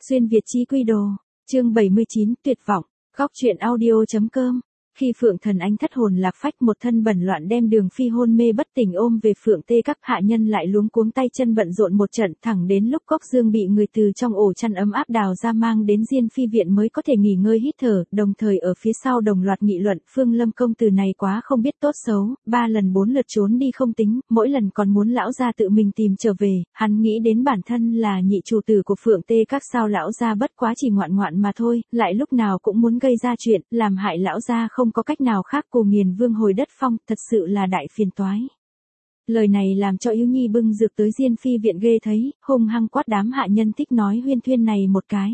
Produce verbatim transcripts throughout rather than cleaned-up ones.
Xuyên Việt Chí Quy Đồ, chương bảy mươi chín, tuyệt vọng, góc truyện audio chấm com. Khi Phượng Thần Anh thất hồn lạc phách một thân bẩn loạn đem Đường Phi hôn mê bất tỉnh ôm về Phượng Tê các hạ nhân lại luống cuống tay chân bận rộn một trận thẳng đến lúc Cốc Dương bị người từ trong ổ chăn ấm áp đào ra mang đến Diên Phi viện mới có thể nghỉ ngơi hít thở, đồng thời ở phía sau đồng loạt nghị luận Phương Lâm công tử này quá không biết tốt xấu, ba lần bốn lượt trốn đi không tính, mỗi lần còn muốn lão gia tự mình tìm trở về, hắn nghĩ đến bản thân là nhị chủ tử của Phượng Tê các sao lão gia bất quá chỉ ngoạn ngoạn mà thôi, lại lúc nào cũng muốn gây ra chuyện, làm hại lão gia không có cách nào khác cùng nghiền vương hồi đất phong, thật sự là đại phiền toái. Lời này làm cho Yếu Nhi bưng dược tới Diên Phi viện ghê thấy, hung hăng quát đám hạ nhân thích nói huyên thuyên này một cái.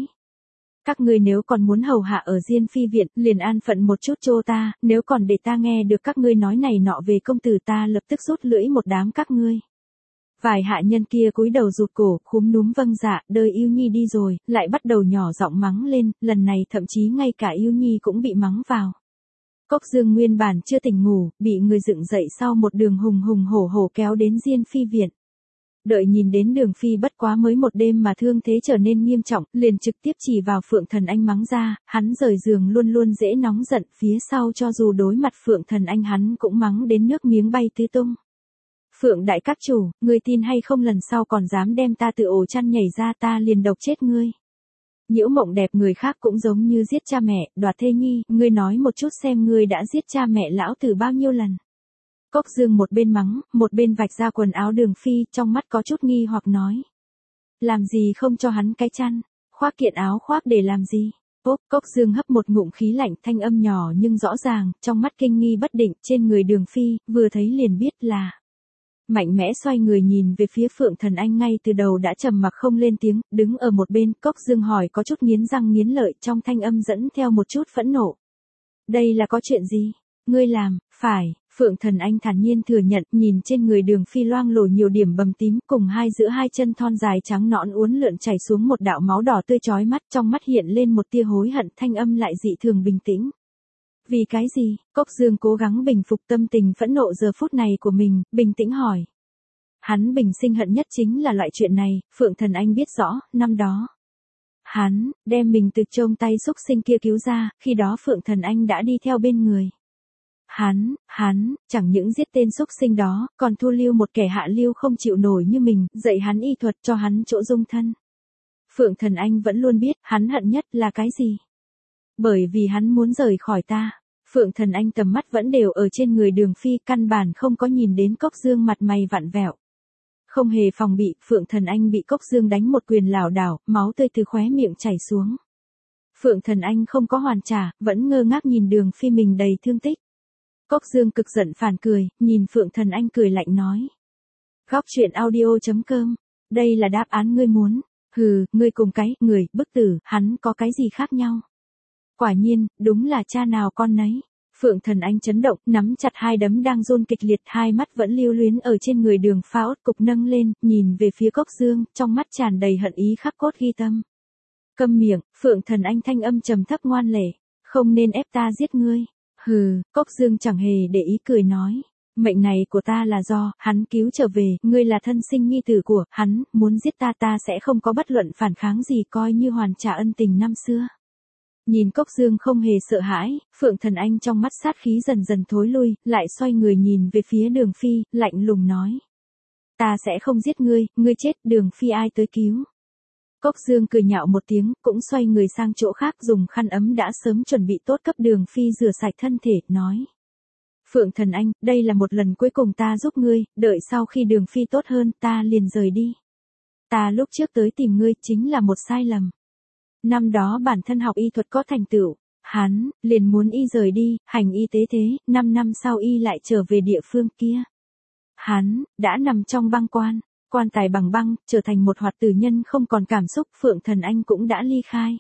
Các ngươi nếu còn muốn hầu hạ ở Diên Phi viện, liền an phận một chút chô ta, nếu còn để ta nghe được các ngươi nói này nọ về công tử ta lập tức rút lưỡi một đám các ngươi. Vài hạ nhân kia cúi đầu rụt cổ, khúm núm vâng dạ, đời Yếu Nhi đi rồi, lại bắt đầu nhỏ giọng mắng lên, lần này thậm chí ngay cả Yếu Nhi cũng bị mắng vào. Cốc Dương nguyên bản chưa tỉnh ngủ, bị người dựng dậy sau một đường hùng hùng hổ hổ kéo đến Diên Phi viện. Đợi nhìn đến Đường Phi bất quá mới một đêm mà thương thế trở nên nghiêm trọng, liền trực tiếp chỉ vào Phượng Thần Anh mắng ra, hắn rời giường luôn luôn dễ nóng giận, phía sau cho dù đối mặt Phượng Thần Anh hắn cũng mắng đến nước miếng bay tứ tung. Phượng đại các chủ, ngươi tin hay không lần sau còn dám đem ta từ ổ chăn nhảy ra ta liền độc chết ngươi. Nhiễu Mộng đẹp người khác cũng giống như giết cha mẹ, đoạt thê nhi, ngươi nói một chút xem ngươi đã giết cha mẹ lão tử bao nhiêu lần. Cốc Dương một bên mắng, một bên vạch ra quần áo Đường Phi, trong mắt có chút nghi hoặc nói. Làm gì không cho hắn cái chăn, khoác kiện áo khoác để làm gì? Ốp, Cốc Dương hấp một ngụm khí lạnh thanh âm nhỏ nhưng rõ ràng, trong mắt kinh nghi bất định trên người Đường Phi, vừa thấy liền biết là. Mạnh mẽ xoay người nhìn về phía Phượng Thần Anh ngay từ đầu đã trầm mặc không lên tiếng, đứng ở một bên, Cốc Dương hỏi có chút nghiến răng nghiến lợi trong thanh âm dẫn theo một chút phẫn nộ. Đây là có chuyện gì? Ngươi làm, phải, Phượng Thần Anh thản nhiên thừa nhận, nhìn trên người Đường Phi loang lổ nhiều điểm bầm tím cùng hai giữa hai chân thon dài trắng nõn uốn lượn chảy xuống một đạo máu đỏ tươi chói mắt trong mắt hiện lên một tia hối hận thanh âm lại dị thường bình tĩnh. Vì cái gì? Cốc Dương cố gắng bình phục tâm tình phẫn nộ giờ phút này của mình, bình tĩnh hỏi. Hắn bình sinh hận nhất chính là loại chuyện này, Phượng Thần Anh biết rõ, năm đó. Hắn, đem mình từ trong tay xúc sinh kia cứu ra, khi đó Phượng Thần Anh đã đi theo bên người. Hắn, hắn, chẳng những giết tên xúc sinh đó, còn thu lưu một kẻ hạ lưu không chịu nổi như mình, dạy hắn y thuật cho hắn chỗ dung thân. Phượng Thần Anh vẫn luôn biết, hắn hận nhất là cái gì? Bởi vì hắn muốn rời khỏi ta. Phượng Thần Anh tầm mắt vẫn đều ở trên người Đường Phi, căn bản không có nhìn đến Cốc Dương mặt mày vặn vẹo. Không hề phòng bị, Phượng Thần Anh bị Cốc Dương đánh một quyền lảo đảo, máu tươi từ khóe miệng chảy xuống. Phượng Thần Anh không có hoàn trả, vẫn ngơ ngác nhìn Đường Phi mình đầy thương tích. Cốc Dương cực giận phản cười, nhìn Phượng Thần Anh cười lạnh nói. Góc truyện audio chấm com, đây là đáp án ngươi muốn. Hừ, ngươi cùng cái, người, bức tử, hắn có cái gì khác nhau? Quả nhiên, đúng là cha nào con nấy. Phượng Thần Anh chấn động, nắm chặt hai đấm đang run kịch liệt, hai mắt vẫn lưu luyến ở trên người Đường Pha ốt cục nâng lên, nhìn về phía Cốc Dương, trong mắt tràn đầy hận ý khắc cốt ghi tâm. Câm miệng, Phượng Thần Anh thanh âm trầm thấp ngoan lệ, không nên ép ta giết ngươi. Hừ, Cốc Dương chẳng hề để ý cười nói. Mệnh này của ta là do, hắn cứu trở về, ngươi là thân sinh nhi tử của, hắn, muốn giết ta ta sẽ không có bất luận phản kháng gì coi như hoàn trả ân tình năm xưa. Nhìn Cốc Dương không hề sợ hãi, Phượng Thần Anh trong mắt sát khí dần dần thối lui, lại xoay người nhìn về phía Đường Phi, lạnh lùng nói. Ta sẽ không giết ngươi, ngươi chết, Đường Phi ai tới cứu. Cốc Dương cười nhạo một tiếng, cũng xoay người sang chỗ khác dùng khăn ấm đã sớm chuẩn bị tốt cấp Đường Phi rửa sạch thân thể, nói. Phượng Thần Anh, đây là một lần cuối cùng ta giúp ngươi, đợi sau khi Đường Phi tốt hơn ta liền rời đi. Ta lúc trước tới tìm ngươi chính là một sai lầm. Năm đó bản thân học y thuật có thành tựu, hắn, liền muốn y rời đi, hành y tế thế, năm năm sau y lại trở về địa phương kia. Hắn, đã nằm trong băng quan, quan tài bằng băng, trở thành một hoạt tử nhân không còn cảm xúc, Phượng Thần Anh cũng đã ly khai.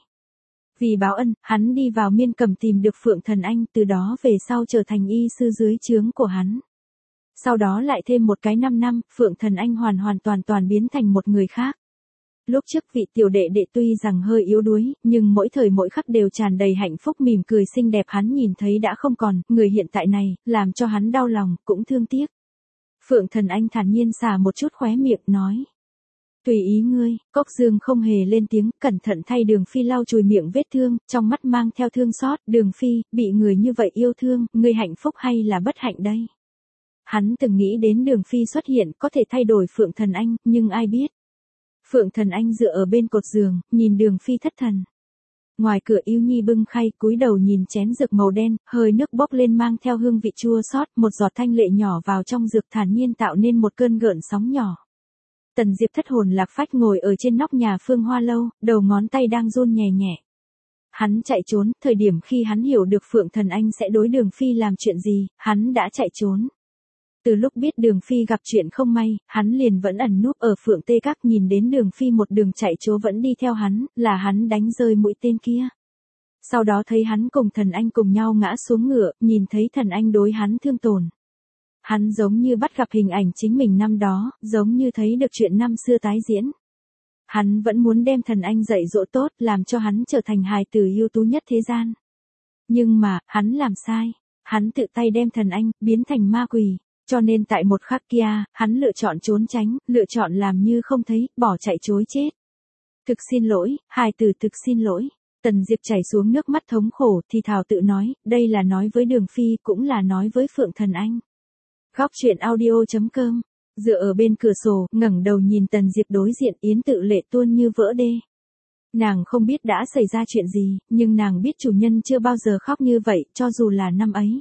Vì báo ân, hắn đi vào Miên Cầm tìm được Phượng Thần Anh, từ đó về sau trở thành y sư dưới trướng của hắn. Sau đó lại thêm một cái năm năm, Phượng Thần Anh hoàn hoàn toàn toàn biến thành một người khác. Lúc trước vị tiểu đệ đệ tuy rằng hơi yếu đuối, nhưng mỗi thời mỗi khắc đều tràn đầy hạnh phúc mỉm cười xinh đẹp hắn nhìn thấy đã không còn, người hiện tại này, làm cho hắn đau lòng, cũng thương tiếc. Phượng Thần Anh thản nhiên xả một chút khóe miệng nói. Tùy ý ngươi, Cốc Dương không hề lên tiếng, cẩn thận thay Đường Phi lau chùi miệng vết thương, trong mắt mang theo thương xót, Đường Phi, bị người như vậy yêu thương, ngươi hạnh phúc hay là bất hạnh đây? Hắn từng nghĩ đến Đường Phi xuất hiện có thể thay đổi Phượng Thần Anh, nhưng ai biết. Phượng Thần Anh dựa ở bên cột giường, nhìn Đường Phi thất thần. Ngoài cửa Yêu Nhi bưng khay, cúi đầu nhìn chén dược màu đen, hơi nước bốc lên mang theo hương vị chua xót, một giọt thanh lệ nhỏ vào trong dược thản nhiên tạo nên một cơn gợn sóng nhỏ. Tần Diệp thất hồn lạc phách ngồi ở trên nóc nhà Phương Hoa lâu, đầu ngón tay đang run nhẹ nhẹ. Hắn chạy trốn, thời điểm khi hắn hiểu được Phượng Thần Anh sẽ đối Đường Phi làm chuyện gì, hắn đã chạy trốn. Từ lúc biết Đường Phi gặp chuyện không may, hắn liền vẫn ẩn núp ở Phượng Tê Các, nhìn đến Đường Phi một đường chạy trốn vẫn đi theo hắn, là hắn đánh rơi mũi tên kia. Sau đó thấy hắn cùng Thần Anh cùng nhau ngã xuống ngựa, nhìn thấy Thần Anh đối hắn thương tổn. Hắn giống như bắt gặp hình ảnh chính mình năm đó, giống như thấy được chuyện năm xưa tái diễn. Hắn vẫn muốn đem Thần Anh dạy dỗ tốt, làm cho hắn trở thành hài tử ưu tú nhất thế gian. Nhưng mà, hắn làm sai. Hắn tự tay đem Thần Anh, biến thành ma quỷ. Cho nên tại một khắc kia, hắn lựa chọn trốn tránh, lựa chọn làm như không thấy, bỏ chạy chối chết. Thực xin lỗi, hài tử thực xin lỗi. Tần Diệp chảy xuống nước mắt thống khổ, thì thào tự nói, đây là nói với Đường Phi, cũng là nói với Phượng Thần Anh. Góc truyện audio chấm com, dựa ở bên cửa sổ, ngẩng đầu nhìn Tần Diệp đối diện, Yến Tự Lệ tuôn như vỡ đê. Nàng không biết đã xảy ra chuyện gì, nhưng nàng biết chủ nhân chưa bao giờ khóc như vậy, cho dù là năm ấy.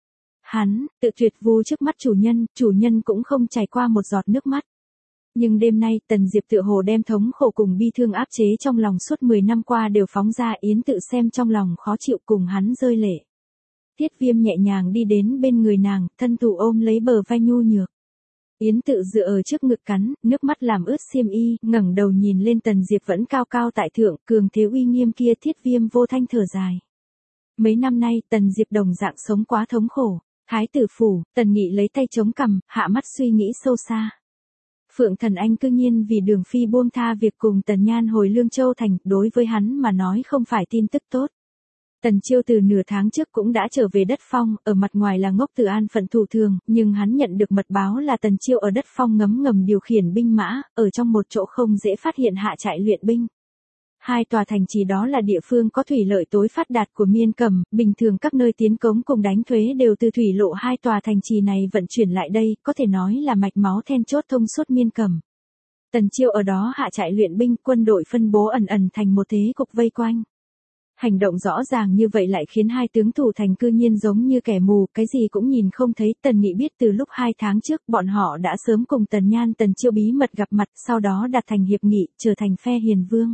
Hắn, tự tuyệt vu trước mắt chủ nhân, chủ nhân cũng không chảy qua một giọt nước mắt. Nhưng đêm nay, Tần Diệp tựa hồ đem thống khổ cùng bi thương áp chế trong lòng suốt mười năm qua đều phóng ra, Yến Tự xem trong lòng khó chịu cùng hắn rơi lệ. Tiết Viêm nhẹ nhàng đi đến bên người nàng, thân thủ ôm lấy bờ vai nhu nhược. Yến Tự dựa ở trước ngực cắn, nước mắt làm ướt xiêm y, ngẩng đầu nhìn lên Tần Diệp vẫn cao cao tại thượng, cường thế uy nghiêm kia. Thiết Viêm vô thanh thở dài. Mấy năm nay, Tần Diệp đồng dạng sống quá thống khổ. Thái tử phủ, Tần Nghị lấy tay chống cằm, hạ mắt suy nghĩ sâu xa. Phượng Thần Anh cư nhiên vì Đường Phi buông tha việc cùng Tần Nhan hồi Lương Châu thành, đối với hắn mà nói không phải tin tức tốt. Tần Chiêu từ nửa tháng trước cũng đã trở về đất phong, ở mặt ngoài là ngốc từ an phận thủ thường, nhưng hắn nhận được mật báo là Tần Chiêu ở đất phong ngấm ngầm điều khiển binh mã, ở trong một chỗ không dễ phát hiện hạ trại luyện binh. Hai tòa thành trì đó là địa phương có thủy lợi tối phát đạt của Miên Cầm, bình thường các nơi tiến cống cùng đánh thuế đều từ thủy lộ hai tòa thành trì này vận chuyển lại đây, có thể nói là mạch máu then chốt thông suốt Miên Cầm. Tần Chiêu ở đó hạ trại luyện binh, quân đội phân bố ẩn ẩn thành một thế cục vây quanh. Hành động rõ ràng như vậy lại khiến hai tướng thủ thành cư nhiên giống như kẻ mù, cái gì cũng nhìn không thấy. Tần Nghị biết từ lúc hai tháng trước bọn họ đã sớm cùng Tần Nhan Tần Chiêu bí mật gặp mặt, sau đó đạt thành hiệp nghị, trở thành phe hiền vương.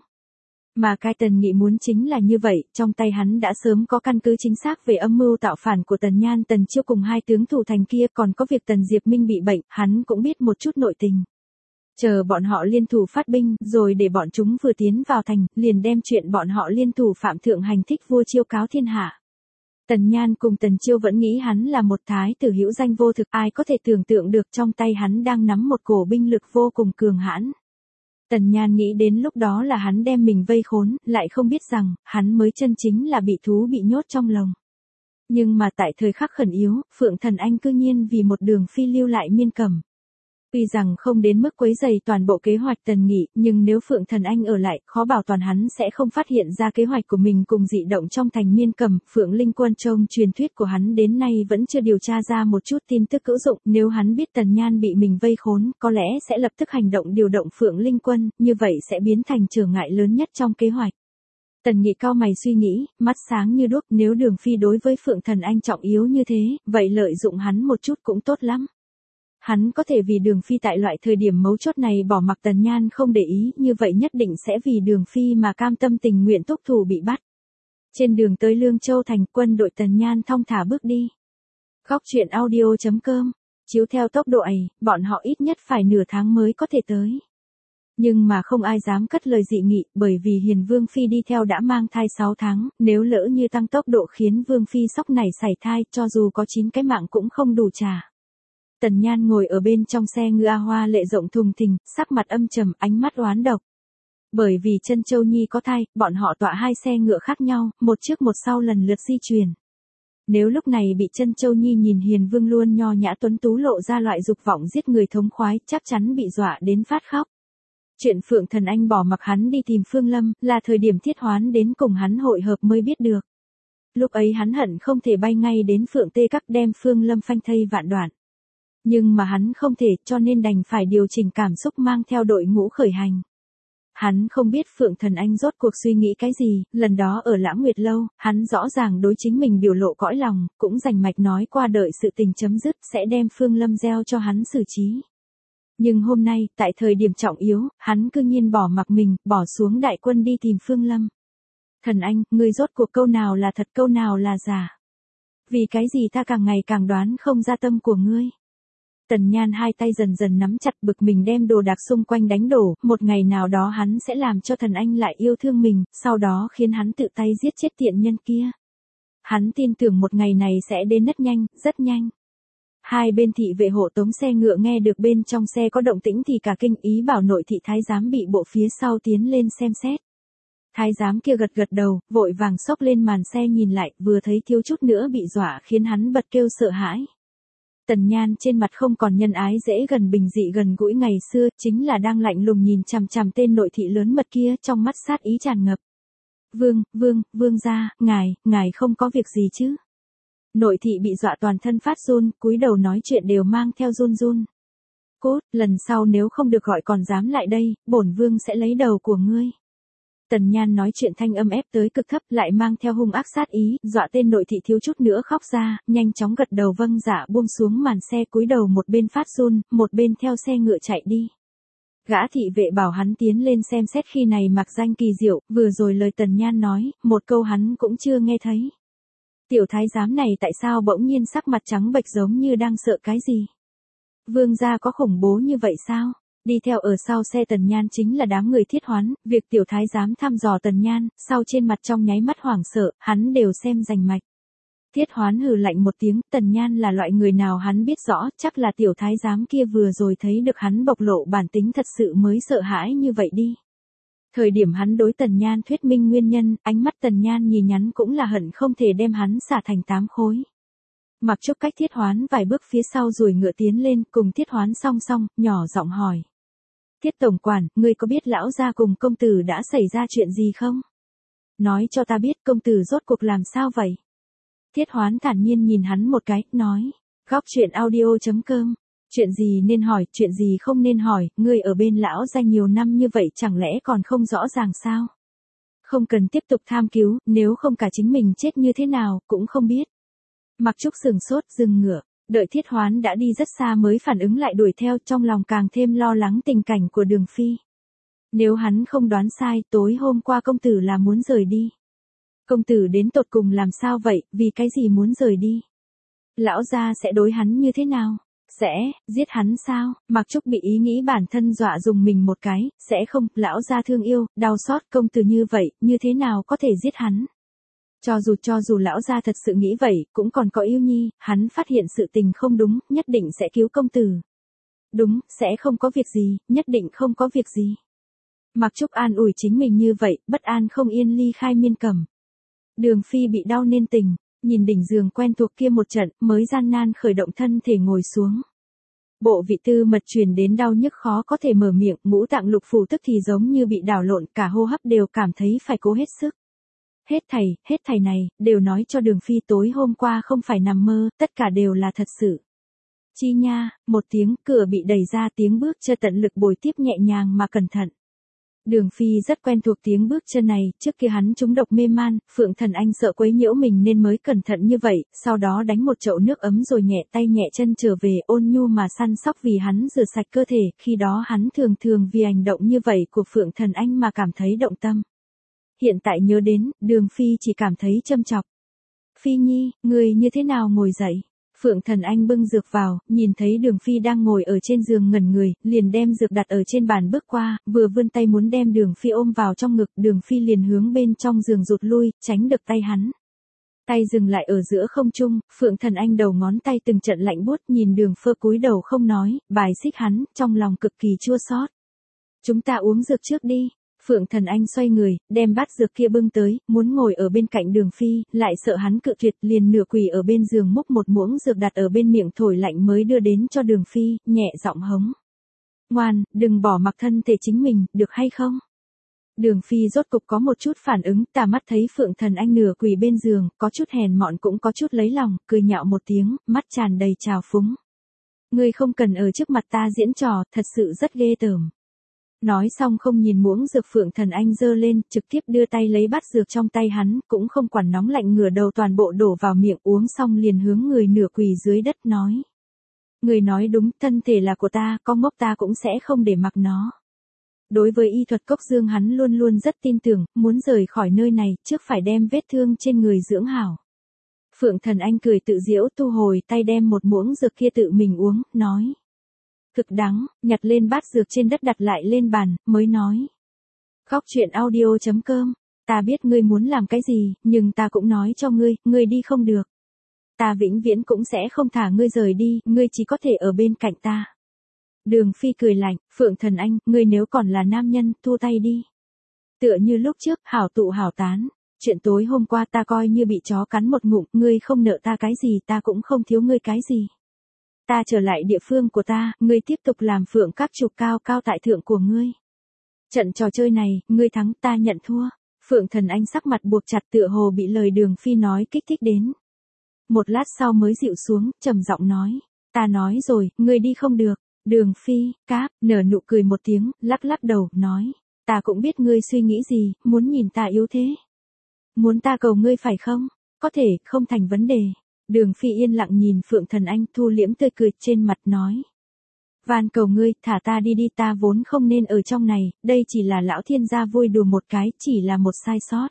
Mà cái Tần Nghị muốn chính là như vậy, trong tay hắn đã sớm có căn cứ chính xác về âm mưu tạo phản của Tần Nhan Tần Chiêu cùng hai tướng thủ thành kia, còn có việc Tần Diệp Minh bị bệnh, hắn cũng biết một chút nội tình. Chờ bọn họ liên thủ phát binh, rồi để bọn chúng vừa tiến vào thành, liền đem chuyện bọn họ liên thủ phạm thượng hành thích vua chiêu cáo thiên hạ. Tần Nhan cùng Tần Chiêu vẫn nghĩ hắn là một thái tử hữu danh vô thực, ai có thể tưởng tượng được trong tay hắn đang nắm một cổ binh lực vô cùng cường hãn. Tần Nhan nghĩ đến lúc đó là hắn đem mình vây khốn, lại không biết rằng, hắn mới chân chính là bị thú bị nhốt trong lồng. Nhưng mà tại thời khắc khẩn yếu, Phượng Thần Anh cư nhiên vì một Đường Phi lưu lại Miên Cầm. Tuy rằng không đến mức quấy rầy toàn bộ kế hoạch Tần Nghị, nhưng nếu Phượng Thần Anh ở lại, khó bảo toàn hắn sẽ không phát hiện ra kế hoạch của mình cùng dị động trong thành Miên Cầm. Phượng Linh Quân trong truyền thuyết của hắn đến nay vẫn chưa điều tra ra một chút tin tức hữu dụng, nếu hắn biết Tần Nhan bị mình vây khốn, có lẽ sẽ lập tức hành động điều động Phượng Linh Quân, như vậy sẽ biến thành trở ngại lớn nhất trong kế hoạch. Tần Nghị cao mày suy nghĩ, mắt sáng như đuốc, nếu Đường Phi đối với Phượng Thần Anh trọng yếu như thế, vậy lợi dụng hắn một chút cũng tốt lắm. Hắn có thể vì Đường Phi tại loại thời điểm mấu chốt này bỏ mặc Tần Nhan không để ý, như vậy nhất định sẽ vì Đường Phi mà cam tâm tình nguyện thúc thủ bị bắt. Trên đường tới Lương Châu thành, quân đội Tần Nhan thong thả bước đi. Góc truyện audio chấm com, chiếu theo tốc độ ấy, bọn họ ít nhất phải nửa tháng mới có thể tới. Nhưng mà không ai dám cất lời dị nghị, bởi vì Hiền Vương Phi đi theo đã mang thai sáu tháng, nếu lỡ như tăng tốc độ khiến Vương Phi sốc này sảy thai, cho dù có chín cái mạng cũng không đủ trả. Tần Nhan ngồi ở bên trong xe ngựa hoa lệ rộng thùng thình, sắc mặt âm trầm, ánh mắt oán độc. Bởi vì Trân Châu Nhi có thai, bọn họ tọa hai xe ngựa khác nhau, một trước một sau lần lượt di chuyển. Nếu lúc này bị Trân Châu Nhi nhìn Hiền Vương luôn nho nhã tuấn tú lộ ra loại dục vọng giết người thống khoái, chắc chắn bị dọa đến phát khóc. Chuyện Phượng Thần Anh bỏ mặc hắn đi tìm Phương Lâm, là thời điểm Thiết Hoán đến cùng hắn hội hợp mới biết được. Lúc ấy hắn hận không thể bay ngay đến Phượng Tê Các đem Phương Lâm phanh thây vạn đoạn. Nhưng mà hắn không thể, cho nên đành phải điều chỉnh cảm xúc mang theo đội ngũ khởi hành. Hắn không biết Phượng Thần Anh rốt cuộc suy nghĩ cái gì, lần đó ở Lãng Nguyệt Lâu, hắn rõ ràng đối chính mình biểu lộ cõi lòng, cũng rành mạch nói qua đợi sự tình chấm dứt sẽ đem Phương Lâm gieo cho hắn xử trí. Nhưng hôm nay, tại thời điểm trọng yếu, hắn cư nhiên bỏ mặc mình, bỏ xuống đại quân đi tìm Phương Lâm. Thần Anh, ngươi rốt cuộc câu nào là thật câu nào là giả? Vì cái gì ta càng ngày càng đoán không ra tâm của ngươi? Tần Nhan hai tay dần dần nắm chặt bực mình đem đồ đạc xung quanh đánh đổ, một ngày nào đó hắn sẽ làm cho Thần Anh lại yêu thương mình, sau đó khiến hắn tự tay giết chết tiện nhân kia. Hắn tin tưởng một ngày này sẽ đến rất nhanh, rất nhanh. Hai bên thị vệ hộ tống xe ngựa nghe được bên trong xe có động tĩnh thì cả kinh, ý bảo nội thị thái giám bị bộ phía sau tiến lên xem xét. Thái giám kia gật gật đầu, vội vàng xốc lên màn xe nhìn lại, vừa thấy thiếu chút nữa bị dọa khiến hắn bật kêu sợ hãi. Tần Nhan trên mặt không còn nhân ái dễ gần bình dị gần gũi ngày xưa, chính là đang lạnh lùng nhìn chằm chằm tên nội thị lớn mật kia, trong mắt sát ý tràn ngập. Vương, vương, vương gia, ngài, ngài không có việc gì chứ? Nội thị bị dọa toàn thân phát run, cúi đầu nói chuyện đều mang theo run run. Cốt, lần sau nếu không được gọi còn dám lại đây, bổn vương sẽ lấy đầu của ngươi. Tần Nhan nói chuyện thanh âm ép tới cực thấp, lại mang theo hung ác sát ý, dọa tên nội thị thiếu chút nữa khóc ra, nhanh chóng gật đầu vâng dạ buông xuống màn xe, cúi đầu một bên phát run, một bên theo xe ngựa chạy đi. Gã thị vệ bảo hắn tiến lên xem xét, khi này mặc danh kỳ diệu, vừa rồi lời Tần Nhan nói, một câu hắn cũng chưa nghe thấy. Tiểu thái giám này tại sao bỗng nhiên sắc mặt trắng bệch giống như đang sợ cái gì? Vương gia có khủng bố như vậy sao? Đi theo ở sau xe Tần Nhan chính là đám người Thiết Hoán, việc tiểu thái giám thăm dò Tần Nhan, sau trên mặt trong nháy mắt hoảng sợ, hắn đều xem rành mạch. Thiết Hoán hừ lạnh một tiếng, Tần Nhan là loại người nào hắn biết rõ, chắc là tiểu thái giám kia vừa rồi thấy được hắn bộc lộ bản tính thật sự mới sợ hãi như vậy đi. Thời điểm hắn đối Tần Nhan thuyết minh nguyên nhân, ánh mắt Tần Nhan nhìn nhắn cũng là hận không thể đem hắn xả thành tám khối. Mặc Trúc cách Thiết Hoán vài bước phía sau rồi ngựa tiến lên, cùng Thiết Hoán song song, nhỏ giọng hỏi. Thiết tổng quản, ngươi có biết lão gia cùng công tử đã xảy ra chuyện gì không? Nói cho ta biết công tử rốt cuộc làm sao vậy? Thiết Hoán thản nhiên nhìn hắn một cái, nói. Góc chuyện audio chấm com. Chuyện gì nên hỏi, chuyện gì không nên hỏi, ngươi ở bên lão gia nhiều năm như vậy chẳng lẽ còn không rõ ràng sao? Không cần tiếp tục tham cứu, nếu không cả chính mình chết như thế nào, cũng không biết. Mặc Trúc sừng sốt, dừng ngựa, đợi Thiết Hoán đã đi rất xa mới phản ứng lại đuổi theo, trong lòng càng thêm lo lắng tình cảnh của Đường Phi. Nếu hắn không đoán sai, tối hôm qua công tử là muốn rời đi. Công tử đến tột cùng làm sao vậy, vì cái gì muốn rời đi? Lão gia sẽ đối hắn như thế nào? Sẽ, giết hắn sao? Mặc Trúc bị ý nghĩ bản thân dọa dùng mình một cái, sẽ không, lão gia thương yêu, đau xót công tử như vậy, như thế nào có thể giết hắn? Cho dù cho dù lão gia thật sự nghĩ vậy, cũng còn có yêu nhi, hắn phát hiện sự tình không đúng, nhất định sẽ cứu công tử. Đúng, sẽ không có việc gì, nhất định không có việc gì. Mặc Trúc an ủi chính mình như vậy, bất an không yên ly khai Miên Cẩm. Đường Phi bị đau nên tình, nhìn đỉnh giường quen thuộc kia một trận, mới gian nan khởi động thân thể ngồi xuống. Bộ vị tư mật truyền đến đau nhức khó có thể mở miệng, ngũ tạng lục phủ tức thì giống như bị đảo lộn, cả hô hấp đều cảm thấy phải cố hết sức. Hết thảy, hết thảy này, đều nói cho Đường Phi tối hôm qua không phải nằm mơ, tất cả đều là thật sự. Chi nha, một tiếng, cửa bị đẩy ra, tiếng bước chân tận lực bồi tiếp nhẹ nhàng mà cẩn thận. Đường Phi rất quen thuộc tiếng bước chân này, trước kia hắn trúng độc mê man, Phượng Thần Anh sợ quấy nhiễu mình nên mới cẩn thận như vậy, sau đó đánh một chậu nước ấm rồi nhẹ tay nhẹ chân trở về, ôn nhu mà săn sóc vì hắn rửa sạch cơ thể, khi đó hắn thường thường vì hành động như vậy của Phượng Thần Anh mà cảm thấy động tâm. Hiện tại nhớ đến, Đường Phi chỉ cảm thấy châm chọc. Phi Nhi, người như thế nào ngồi dậy? Phượng Thần Anh bưng dược vào, nhìn thấy Đường Phi đang ngồi ở trên giường ngẩn người, liền đem dược đặt ở trên bàn bước qua, vừa vươn tay muốn đem Đường Phi ôm vào trong ngực, Đường Phi liền hướng bên trong giường rụt lui, tránh được tay hắn. Tay dừng lại ở giữa không trung, Phượng Thần Anh đầu ngón tay từng trận lạnh buốt, nhìn Đường Phơ cúi đầu không nói, bài xích hắn, trong lòng cực kỳ chua xót. Chúng ta uống dược trước đi. Phượng Thần Anh xoay người, đem bát dược kia bưng tới, muốn ngồi ở bên cạnh Đường Phi, lại sợ hắn cự tuyệt, liền nửa quỳ ở bên giường múc một muỗng dược đặt ở bên miệng thổi lạnh mới đưa đến cho Đường Phi, nhẹ giọng hống. Ngoan, đừng bỏ mặc thân thể chính mình, được hay không? Đường Phi rốt cục có một chút phản ứng, tà mắt thấy Phượng Thần Anh nửa quỳ bên giường, có chút hèn mọn cũng có chút lấy lòng, cười nhạo một tiếng, mắt tràn đầy trào phúng. Ngươi không cần ở trước mặt ta diễn trò, thật sự rất ghê tởm. Nói xong không nhìn muỗng dược Phượng Thần Anh giơ lên, trực tiếp đưa tay lấy bát dược trong tay hắn, cũng không quản nóng lạnh ngửa đầu toàn bộ đổ vào miệng uống xong liền hướng người nửa quỳ dưới đất nói. Người nói đúng, thân thể là của ta, có ngốc ta cũng sẽ không để mặc nó. Đối với y thuật cốc dương hắn luôn luôn rất tin tưởng, muốn rời khỏi nơi này, trước phải đem vết thương trên người dưỡng hảo. Phượng Thần Anh cười tự giễu thu hồi tay đem một muỗng dược kia tự mình uống, nói. Thực đắng, nhặt lên bát dược trên đất đặt lại lên bàn, mới nói. Góc chuyện audio chấm com, ta biết ngươi muốn làm cái gì, nhưng ta cũng nói cho ngươi, ngươi đi không được. Ta vĩnh viễn cũng sẽ không thả ngươi rời đi, ngươi chỉ có thể ở bên cạnh ta. Đường Phi cười lạnh, Phượng Thần Anh, ngươi nếu còn là nam nhân, thu tay đi. Tựa như lúc trước, hảo tụ hảo tán. Chuyện tối hôm qua ta coi như bị chó cắn một ngụm, ngươi không nợ ta cái gì, ta cũng không thiếu ngươi cái gì. Ta trở lại địa phương của ta, ngươi tiếp tục làm Phượng các trục cao cao tại thượng của ngươi. Trận trò chơi này, ngươi thắng, ta nhận thua. Phượng Thần Anh sắc mặt buộc chặt tựa hồ bị lời Đường Phi nói kích thích đến. Một lát sau mới dịu xuống, trầm giọng nói. Ta nói rồi, ngươi đi không được. Đường Phi, cáp, nở nụ cười một tiếng, lắc lắc đầu, nói. Ta cũng biết ngươi suy nghĩ gì, muốn nhìn ta yếu thế. Muốn ta cầu ngươi phải không? Có thể, không thành vấn đề. Đường Phi yên lặng nhìn Phượng Thần Anh thu liễm tươi cười trên mặt nói. Van cầu ngươi, thả ta đi đi, ta vốn không nên ở trong này, đây chỉ là lão thiên gia vui đùa một cái, chỉ là một sai sót.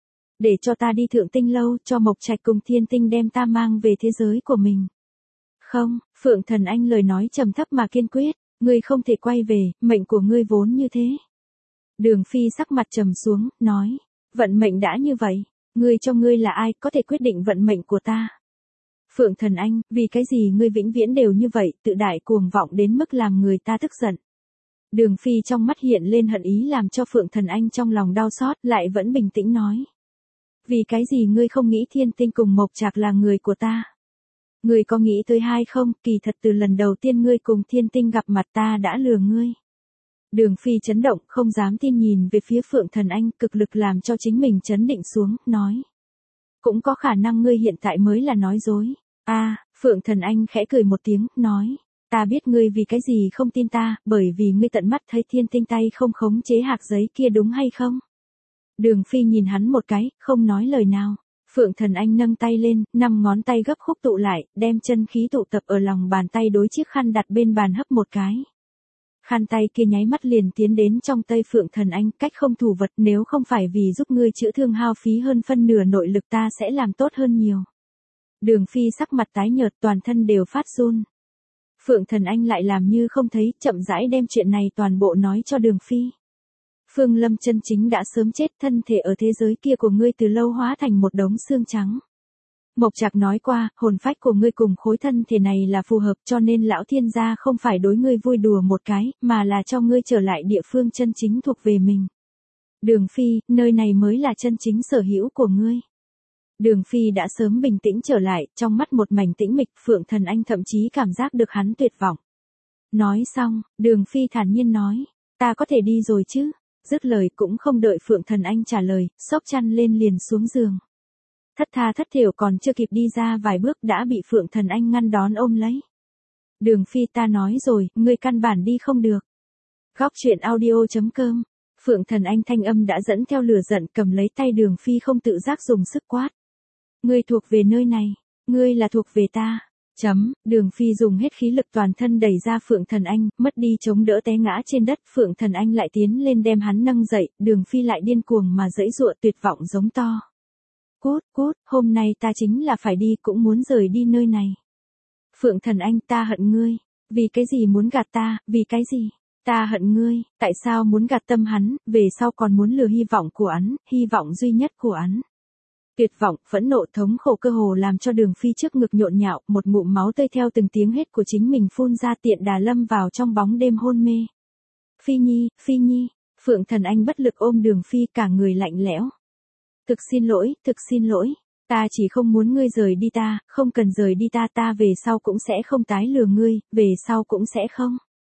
Để cho ta đi thượng tinh lâu, cho Mộc Trạch cùng Thiên Tinh đem ta mang về thế giới của mình. Không, Phượng Thần Anh lời nói trầm thấp mà kiên quyết, ngươi không thể quay về, mệnh của ngươi vốn như thế. Đường Phi sắc mặt trầm xuống, nói, vận mệnh đã như vậy, ngươi cho ngươi là ai, có thể quyết định vận mệnh của ta. Phượng Thần Anh, vì cái gì ngươi vĩnh viễn đều như vậy, tự đại cuồng vọng đến mức làm người ta tức giận. Đường Phi trong mắt hiện lên hận ý làm cho Phượng Thần Anh trong lòng đau xót, lại vẫn bình tĩnh nói. Vì cái gì ngươi không nghĩ Thiên Tinh cùng Mộc Trạc là người của ta? Ngươi có nghĩ tới hay không, kỳ thật từ lần đầu tiên ngươi cùng Thiên Tinh gặp mặt ta đã lừa ngươi. Đường Phi chấn động, không dám tin nhìn về phía Phượng Thần Anh, cực lực làm cho chính mình chấn định xuống, nói. Cũng có khả năng ngươi hiện tại mới là nói dối. A, à, Phượng Thần Anh khẽ cười một tiếng, nói. Ta biết ngươi vì cái gì không tin ta, bởi vì ngươi tận mắt thấy Thiên Tinh tay không khống chế hạc giấy kia đúng hay không? Đường Phi nhìn hắn một cái, không nói lời nào. Phượng Thần Anh nâng tay lên, năm ngón tay gấp khúc tụ lại, đem chân khí tụ tập ở lòng bàn tay đối chiếc khăn đặt bên bàn hấp một cái. Khăn tay kia nháy mắt liền tiến đến trong tay Phượng Thần Anh, cách không thủ vật, nếu không phải vì giúp ngươi chữa thương hao phí hơn phân nửa nội lực ta sẽ làm tốt hơn nhiều. Đường Phi sắc mặt tái nhợt, toàn thân đều phát run. Phượng Thần Anh lại làm như không thấy, chậm rãi đem chuyện này toàn bộ nói cho Đường Phi. Phương Lâm chân chính đã sớm chết, thân thể ở thế giới kia của ngươi từ lâu hóa thành một đống xương trắng. Mộc Trạc nói qua, hồn phách của ngươi cùng khối thân thể này là phù hợp, cho nên lão thiên gia không phải đối ngươi vui đùa một cái, mà là cho ngươi trở lại địa phương chân chính thuộc về mình. Đường Phi, nơi này mới là chân chính sở hữu của ngươi. Đường Phi đã sớm bình tĩnh trở lại, trong mắt một mảnh tĩnh mịch, Phượng Thần Anh thậm chí cảm giác được hắn tuyệt vọng. Nói xong, Đường Phi thản nhiên nói, ta có thể đi rồi chứ? Dứt lời cũng không đợi Phượng Thần Anh trả lời, xốc chăn lên liền xuống giường. Thất tha thất thểu còn chưa kịp đi ra vài bước đã bị Phượng Thần Anh ngăn đón ôm lấy. Đường Phi, ta nói rồi, ngươi căn bản đi không được. Góc chuyện audio chấm com, Phượng Thần Anh thanh âm đã dẫn theo lửa giận, cầm lấy tay Đường Phi không tự giác dùng sức quát. Ngươi thuộc về nơi này, ngươi là thuộc về ta. Chấm, Đường Phi dùng hết khí lực toàn thân đẩy ra Phượng Thần Anh, mất đi chống đỡ té ngã trên đất, Phượng Thần Anh lại tiến lên đem hắn nâng dậy, Đường Phi lại điên cuồng mà giãy giụa tuyệt vọng giống to. Cút, cút, hôm nay ta chính là phải đi cũng muốn rời đi nơi này. Phượng Thần Anh, ta hận ngươi, vì cái gì muốn gạt ta, vì cái gì? Ta hận ngươi, tại sao muốn gạt tâm hắn, về sau còn muốn lừa hy vọng của hắn, hy vọng duy nhất của hắn. Tuyệt vọng, phẫn nộ thống khổ cơ hồ làm cho Đường Phi trước ngực nhộn nhạo, một ngụm máu tươi theo từng tiếng hét của chính mình phun ra tiện đà lâm vào trong bóng đêm hôn mê. Phi Nhi, Phi Nhi, Phượng Thần Anh bất lực ôm Đường Phi cả người lạnh lẽo. Thực xin lỗi, thực xin lỗi, ta chỉ không muốn ngươi rời đi ta, không cần rời đi ta, ta về sau cũng sẽ không tái lừa ngươi, về sau cũng sẽ không.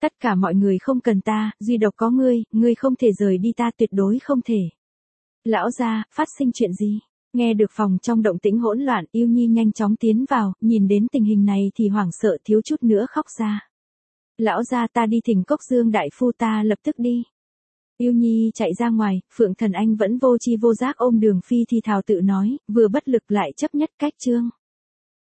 Tất cả mọi người không cần ta, duy độc có ngươi, ngươi không thể rời đi ta, tuyệt đối không thể. Lão gia, phát sinh chuyện gì? Nghe được phòng trong động tĩnh hỗn loạn, Yêu Nhi nhanh chóng tiến vào, nhìn đến tình hình này thì hoảng sợ thiếu chút nữa khóc ra. Lão gia, ta đi thỉnh Cốc Dương đại phu, ta lập tức đi. Yêu Nhi chạy ra ngoài, Phượng Thần Anh vẫn vô tri vô giác ôm Đường Phi thì thào tự nói, vừa bất lực lại chấp nhất cách trương.